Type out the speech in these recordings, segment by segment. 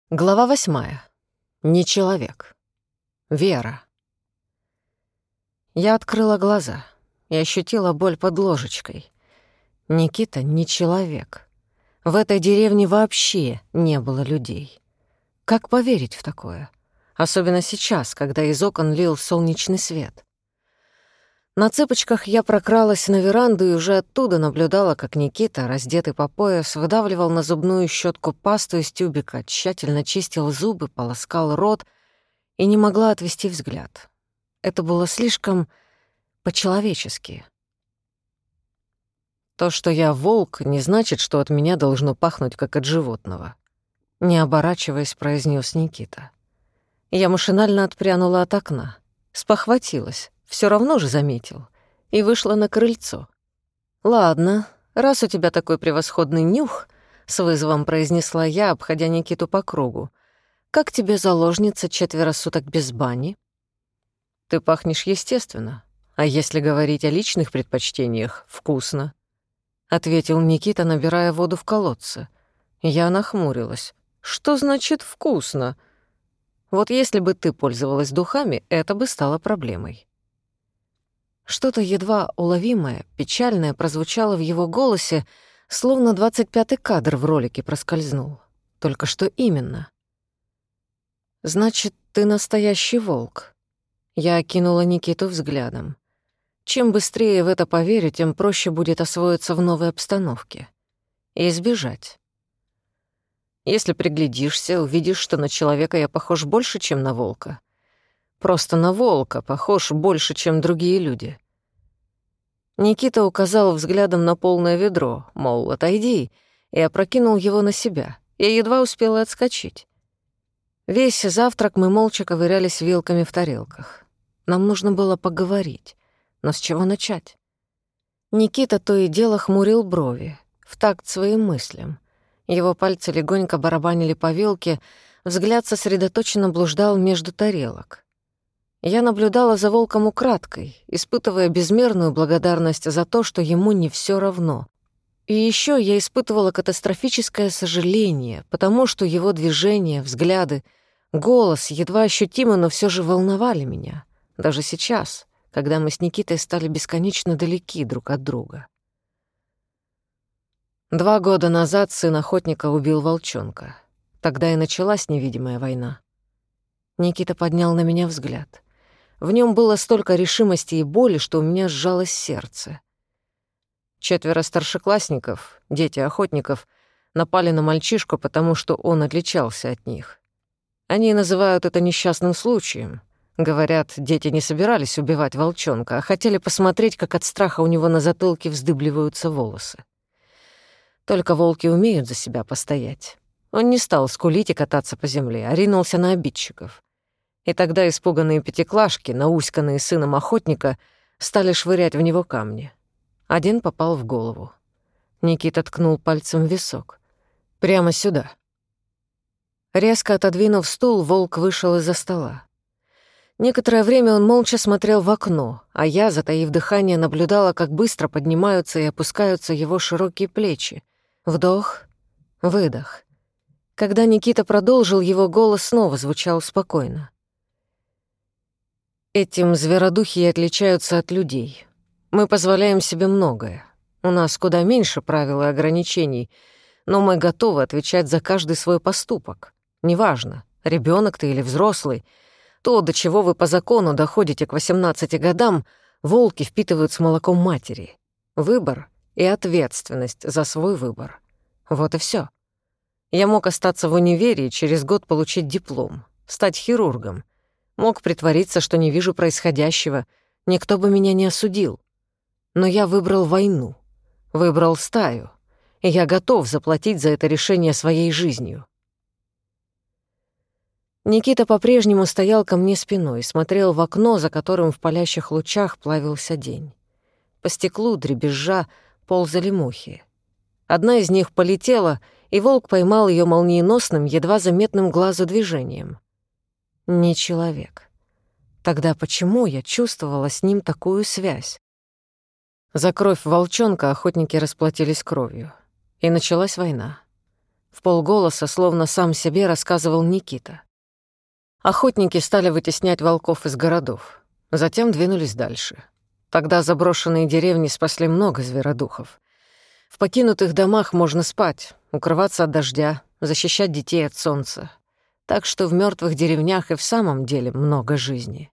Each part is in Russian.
Глава 8. Не человек. Вера. Я открыла глаза и ощутила боль под ложечкой. Никита не человек. В этой деревне вообще не было людей. Как поверить в такое? Особенно сейчас, когда из окон лил солнечный свет. На цыпочках я прокралась на веранду и уже оттуда наблюдала, как Никита, раздетый по пояс, выдавливал на зубную щетку пасту из тюбика, тщательно чистил зубы, полоскал рот и не могла отвести взгляд. Это было слишком по-человечески. То, что я волк, не значит, что от меня должно пахнуть, как от животного. Не оборачиваясь, произнес Никита. Я машинально отпрянула от окна, спохватилась. Все равно же заметил. И вышла на крыльцо. «Ладно, раз у тебя такой превосходный нюх», — с вызовом произнесла я, обходя Никиту по кругу, «как тебе заложница 4 суток без бани?» «Ты пахнешь естественно. А если говорить о личных предпочтениях, вкусно», — ответил Никита, набирая воду в колодце. Я нахмурилась. «Что значит «вкусно»? Вот если бы ты пользовалась духами, это бы стало проблемой». Что-то едва уловимое, печальное прозвучало в его голосе, словно 25-й кадр в ролике проскользнул. Только что именно? «Значит, ты настоящий волк». Я окинула Никиту взглядом. Чем быстрее в это поверю, тем проще будет освоиться в новой обстановке. И избежать. Если приглядишься, увидишь, что на человека я похож больше, чем на волка. Просто на волка похож больше, чем другие люди. Никита указал взглядом на полное ведро, мол, отойди, и опрокинул его на себя. Я едва успела отскочить. Весь завтрак мы молча ковырялись вилками в тарелках. Нам нужно было поговорить. Но с чего начать? Никита то и дело хмурил брови, в такт своим мыслям. Его пальцы легонько барабанили по вилке, взгляд сосредоточенно блуждал между тарелок. Я наблюдала за волком украдкой, испытывая безмерную благодарность за то, что ему не всё равно. И ещё я испытывала катастрофическое сожаление, потому что его движения, взгляды, голос едва ощутимо, но всё же волновали меня. Даже сейчас, когда мы с Никитой стали бесконечно далеки друг от друга. 2 года назад сын охотника убил волчонка. Тогда и началась невидимая война. Никита поднял на меня взгляд. В нем было столько решимости и боли, что у меня сжалось сердце. 4 старшеклассников, дети охотников, напали на мальчишку, потому что он отличался от них. Они называют это несчастным случаем. Говорят, дети не собирались убивать волчонка, а хотели посмотреть, как от страха у него на затылке вздыбливаются волосы. Только волки умеют за себя постоять. Он не стал скулить и кататься по земле, а ринулся на обидчиков. И тогда испуганные пятиклашки, науськанные сыном охотника, стали швырять в него камни. Один попал в голову. Никита ткнул пальцем в висок. «Прямо сюда». Резко отодвинув стул, волк вышел из-за стола. Некоторое время он молча смотрел в окно, а я, затаив дыхание, наблюдала, как быстро поднимаются и опускаются его широкие плечи. Вдох, выдох. Когда Никита продолжил, его голос снова звучал спокойно. Этим зверодухи и отличаются от людей. Мы позволяем себе многое. У нас куда меньше правил и ограничений, но мы готовы отвечать за каждый свой поступок. Неважно, ребенок ты или взрослый, то, до чего вы по закону доходите к 18 годам, волки впитывают с молоком матери. Выбор и ответственность за свой выбор. Вот и всё. Я мог остаться в универе и через год получить диплом, стать хирургом. Мог притвориться, что не вижу происходящего, никто бы меня не осудил. Но я выбрал войну, выбрал стаю, и я готов заплатить за это решение своей жизнью. Никита по-прежнему стоял ко мне спиной, смотрел в окно, за которым в палящих лучах плавился день. По стеклу, дребезжа, ползали мухи. Одна из них полетела, и волк поймал её молниеносным, едва заметным глазу движением. Не человек. Тогда почему я чувствовала с ним такую связь? За кровь волчонка охотники расплатились кровью. И началась война. вполголоса, словно сам себе рассказывал Никита. Охотники стали вытеснять волков из городов, затем двинулись дальше. Тогда заброшенные деревни спасли много зверодухов. В покинутых домах можно спать, укрываться от дождя, защищать детей от солнца. Так что в мертвых деревнях и в самом деле много жизни.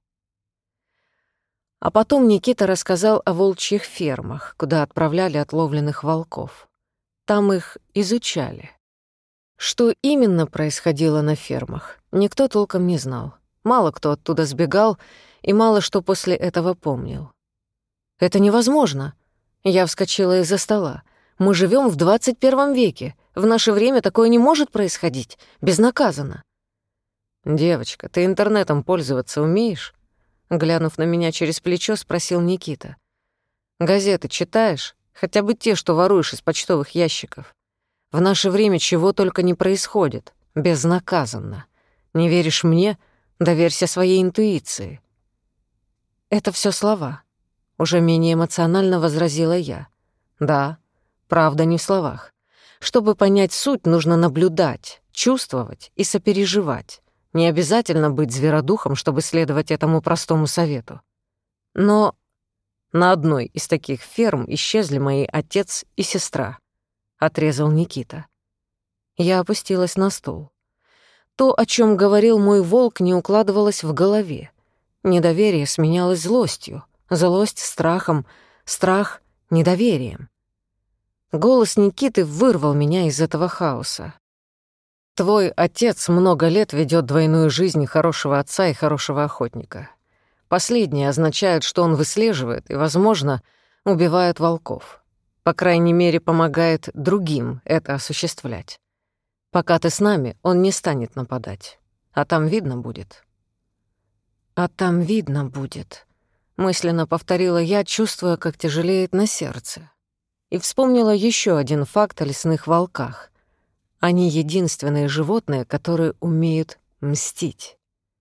А потом Никита рассказал о волчьих фермах, куда отправляли отловленных волков. Там их изучали. Что именно происходило на фермах, никто толком не знал. Мало кто оттуда сбегал, и мало что после этого помнил. «Это невозможно!» Я вскочила из-за стола. «Мы живем в 21 веке. В наше время такое не может происходить. Безнаказанно». «Девочка, ты интернетом пользоваться умеешь?» Глянув на меня через плечо, спросил Никита. «Газеты читаешь? Хотя бы те, что воруешь из почтовых ящиков. В наше время чего только не происходит. Безнаказанно. Не веришь мне? Доверься своей интуиции». «Это все слова», — уже менее эмоционально возразила я. «Да, правда не в словах. Чтобы понять суть, нужно наблюдать, чувствовать и сопереживать. Не обязательно быть зверодухом, чтобы следовать этому простому совету. Но на одной из таких ферм исчезли мои отец и сестра», — отрезал Никита. Я опустилась на стул. То, о чем говорил мой волк, не укладывалось в голове. Недоверие сменялось злостью, злость — страхом, страх — недоверием. Голос Никиты вырвал меня из этого хаоса. «Твой отец много лет ведет двойную жизнь хорошего отца и хорошего охотника. Последнее означает, что он выслеживает и, возможно, убивает волков. По крайней мере, помогает другим это осуществлять. Пока ты с нами, он не станет нападать. А там видно будет». «А там видно будет», — мысленно повторила я, чувствуя, как тяжелеет на сердце. И вспомнила еще один факт о лесных волках. Они единственные животные, которые умеют мстить.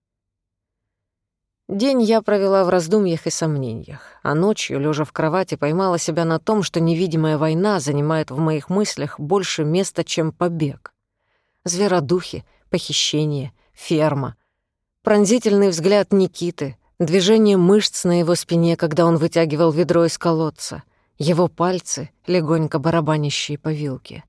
День я провела в раздумьях и сомнениях, а ночью, лежа в кровати, поймала себя на том, что невидимая война занимает в моих мыслях больше места, чем побег. Зверодухи, похищение, ферма, пронзительный взгляд Никиты, движение мышц на его спине, когда он вытягивал ведро из колодца, его пальцы, легонько барабанящие по вилке.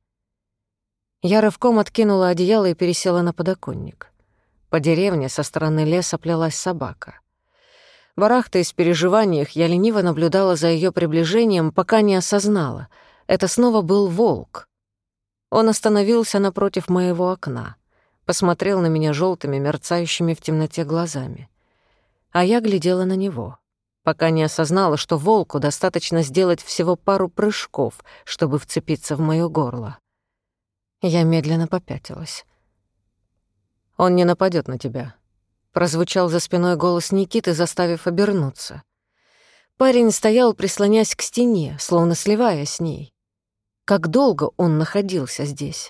Я рывком откинула одеяло и пересела на подоконник. По деревне со стороны леса плелась собака. Барахтаясь в переживаниях, я лениво наблюдала за ее приближением, пока не осознала. Это снова был волк. Он остановился напротив моего окна, посмотрел на меня желтыми, мерцающими в темноте глазами. А я глядела на него, пока не осознала, что волку достаточно сделать всего пару прыжков, чтобы вцепиться в моё горло. Я медленно попятилась. «Он не нападет на тебя», — прозвучал за спиной голос Никиты, заставив обернуться. Парень стоял, прислонясь к стене, словно сливаясь с ней. Как долго он находился здесь?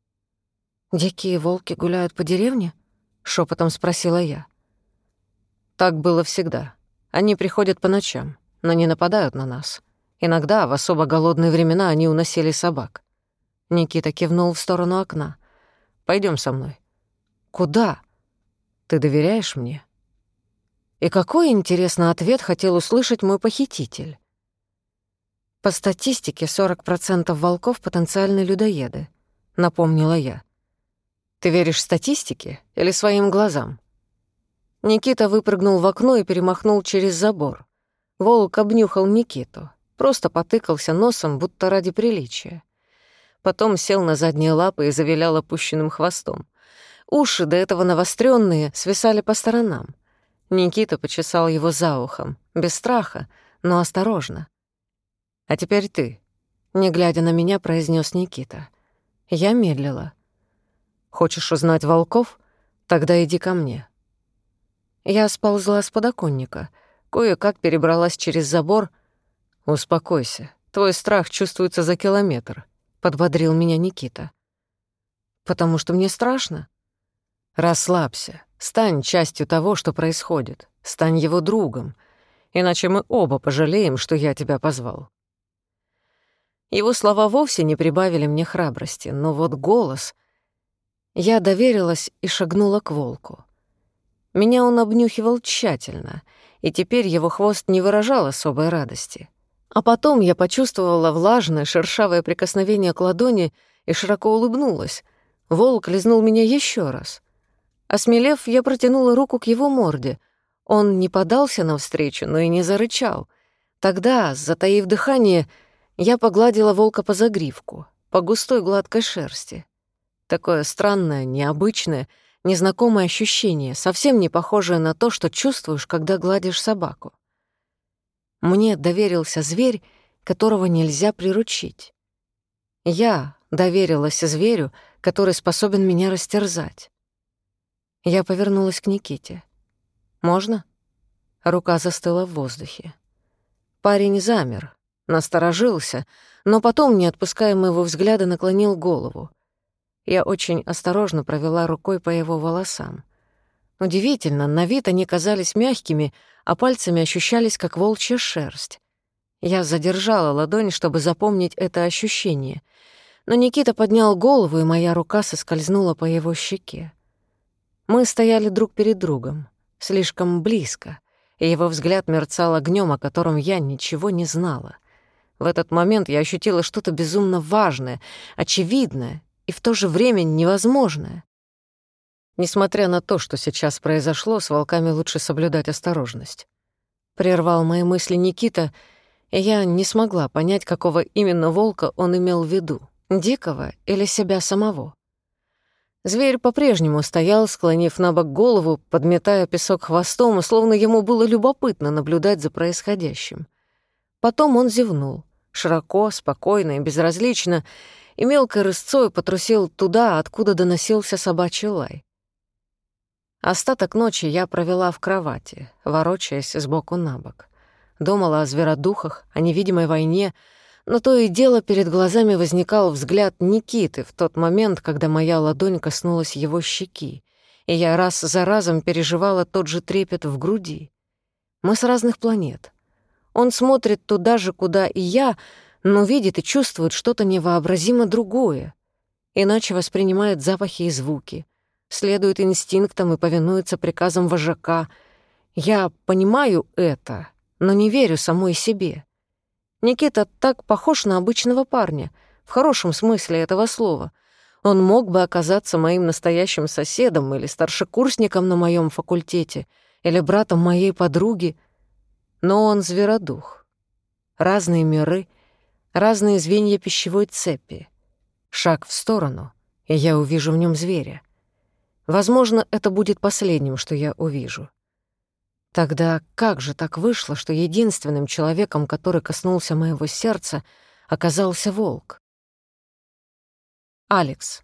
«Дикие волки гуляют по деревне?» — шепотом спросила я. «Так было всегда. Они приходят по ночам, но не нападают на нас. Иногда, в особо голодные времена, они уносили собак». Никита кивнул в сторону окна. «Пойдём со мной». «Куда? Ты доверяешь мне?» И какой, интересный ответ хотел услышать мой похититель? «По статистике, 40% волков — потенциальные людоеды», — напомнила я. «Ты веришь статистике или своим глазам?» Никита выпрыгнул в окно и перемахнул через забор. Волк обнюхал Никиту, просто потыкался носом, будто ради приличия. Потом сел на задние лапы и завилял опущенным хвостом. Уши, до этого навострённые, свисали по сторонам. Никита почесал его за ухом, без страха, но осторожно. «А теперь ты», — не глядя на меня, произнёс Никита. Я медлила. «Хочешь узнать волков? Тогда иди ко мне». Я сползла с подоконника, кое-как перебралась через забор. «Успокойся, твой страх чувствуется за километр», — подбодрил меня Никита. «Потому что мне страшно?» «Расслабься, стань частью того, что происходит, стань его другом, иначе мы оба пожалеем, что я тебя позвал». Его слова вовсе не прибавили мне храбрости, но вот голос... Я доверилась и шагнула к волку. Меня он обнюхивал тщательно, и теперь его хвост не выражал особой радости. А потом я почувствовала влажное, шершавое прикосновение к ладони и широко улыбнулась. Волк лизнул меня еще раз. Осмелев, я протянула руку к его морде. Он не подался навстречу, но и не зарычал. Тогда, затаив дыхание, я погладила волка по загривку, по густой гладкой шерсти. Такое странное, необычное, незнакомое ощущение, совсем не похожее на то, что чувствуешь, когда гладишь собаку. Мне доверился зверь, которого нельзя приручить. Я доверилась зверю, который способен меня растерзать. Я повернулась к Никите. «Можно?» Рука застыла в воздухе. Парень замер, насторожился, но потом, не отпуская моего взгляда, наклонил голову. Я очень осторожно провела рукой по его волосам. Удивительно, на вид они казались мягкими, а пальцами ощущались, как волчья шерсть. Я задержала ладонь, чтобы запомнить это ощущение, но Никита поднял голову, и моя рука соскользнула по его щеке. Мы стояли друг перед другом, слишком близко, и его взгляд мерцал огнём, о котором я ничего не знала. В этот момент я ощутила что-то безумно важное, очевидное и в то же время невозможное. Несмотря на то, что сейчас произошло, с волками лучше соблюдать осторожность. Прервал мои мысли Никита, и я не смогла понять, какого именно волка он имел в виду — дикого или себя самого. Зверь по-прежнему стоял, склонив набок голову, подметая песок хвостом, словно ему было любопытно наблюдать за происходящим. Потом он зевнул, широко, спокойно и безразлично, и мелкой рысцой потрусил туда, откуда доносился собачий лай. Остаток ночи я провела в кровати, ворочаясь сбоку на бок. Думала о зверодухах, о невидимой войне, но то и дело перед глазами возникал взгляд Никиты в тот момент, когда моя ладонь коснулась его щеки, и я раз за разом переживала тот же трепет в груди. Мы с разных планет. Он смотрит туда же, куда и я, но видит и чувствует что-то невообразимо другое, иначе воспринимает запахи и звуки, следует инстинктам и повинуется приказам вожака. Я понимаю это, но не верю самой себе. Никита так похож на обычного парня, в хорошем смысле этого слова. Он мог бы оказаться моим настоящим соседом или старшекурсником на моем факультете, или братом моей подруги, но он зверодух. Разные миры, разные звенья пищевой цепи. Шаг в сторону, и я увижу в нем зверя. Возможно, это будет последним, что я увижу. Тогда как же так вышло, что единственным человеком, который коснулся моего сердца, оказался волк? Алекс.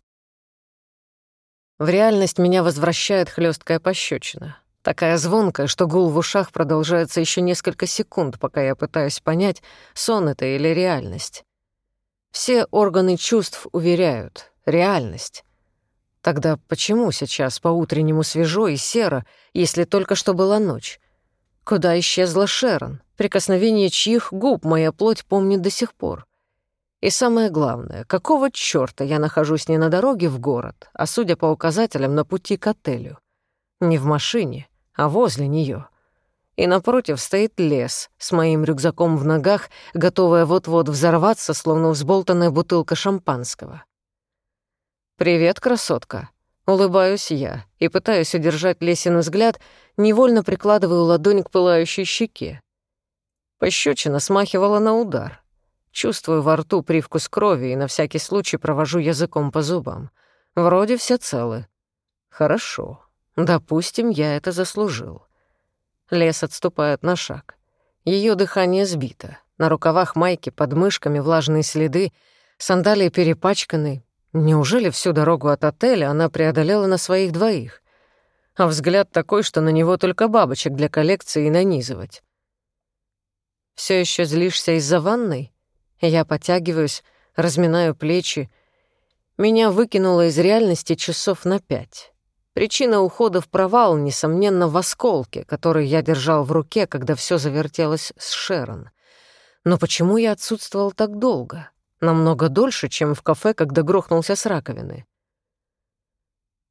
В реальность меня возвращает хлёсткая пощечина. Такая звонкая, что гул в ушах продолжается еще несколько секунд, пока я пытаюсь понять, сон это или реальность. Все органы чувств уверяют — реальность. Тогда почему сейчас по-утреннему свежо и серо, если только что была ночь? Куда исчезла Шерон, прикосновение чьих губ моя плоть помнит до сих пор? И самое главное, какого чёрта я нахожусь не на дороге в город, а, судя по указателям, на пути к отелю? Не в машине, а возле неё. И напротив стоит лес с моим рюкзаком в ногах, готовая вот-вот взорваться, словно взболтанная бутылка шампанского. «Привет, красотка!» Улыбаюсь я и пытаюсь удержать Лесин взгляд, невольно прикладываю ладонь к пылающей щеке. Пощечина смахивала на удар. Чувствую во рту привкус крови и на всякий случай провожу языком по зубам. Вроде все целы. Хорошо. Допустим, я это заслужил. Лес отступает на шаг. Её дыхание сбито. На рукавах майки под мышками влажные следы, сандалии перепачканы. Неужели всю дорогу от отеля она преодолела на своих двоих? А взгляд такой, что на него только бабочек для коллекции и нанизывать. Всё ещё злишься из-за ванной? Я подтягиваюсь, разминаю плечи. Меня выкинуло из реальности часов на 5. Причина ухода в провал, несомненно, в осколке, который я держал в руке, когда всё завертелось с Шерон. Но почему я отсутствовал так долго? Намного дольше, чем в кафе, когда грохнулся с раковины.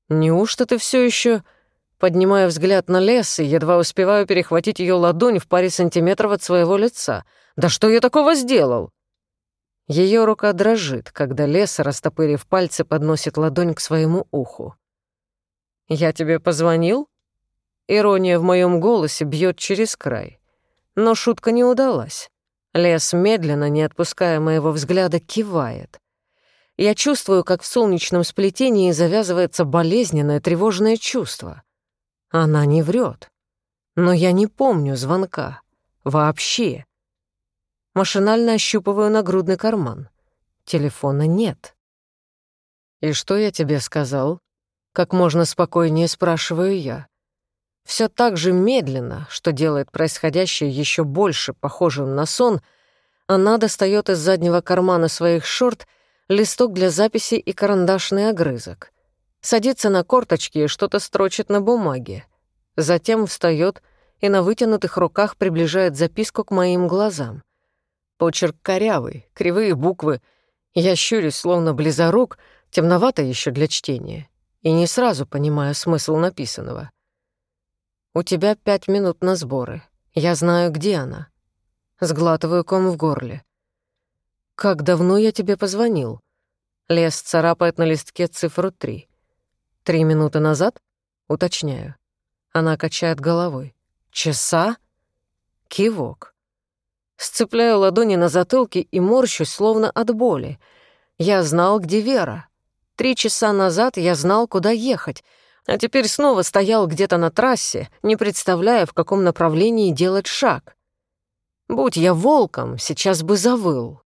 Неужто ты все еще? Поднимая взгляд на лес и едва успеваю перехватить ее ладонь в паре сантиметров от своего лица. Да что я такого сделал? Ее рука дрожит, когда лес, растопырив пальцы, подносит ладонь к своему уху. «Я тебе позвонил?» Ирония в моем голосе бьет через край. Но шутка не удалась. Лес, медленно, не отпуская моего взгляда, кивает. Я чувствую, как в солнечном сплетении завязывается болезненное тревожное чувство. Она не врет. Но я не помню звонка. Вообще. Машинально ощупываю нагрудный карман. Телефона нет. «И что я тебе сказал?» Как можно спокойнее спрашиваю я. Все так же медленно, что делает происходящее еще больше похожим на сон, она достает из заднего кармана своих шорт листок для записи и карандашный огрызок. Садится на корточки и что-то строчит на бумаге. Затем встает и на вытянутых руках приближает записку к моим глазам. Почерк корявый, кривые буквы. Я щурюсь, словно близорук, темновато еще для чтения, и не сразу понимаю смысл написанного. «У тебя 5 минут на сборы. Я знаю, где она». Сглатываю ком в горле. «Как давно я тебе позвонил?» Лес царапает на листке цифру 3. 3 минуты назад?» Уточняю. Она качает головой. «Часа?» Кивок. Сцепляю ладони на затылке и морщусь, словно от боли. Я знал, где Вера. 3 часа назад я знал, куда ехать, а теперь снова стоял где-то на трассе, не представляя, в каком направлении делать шаг. Будь я волком, сейчас бы завыл.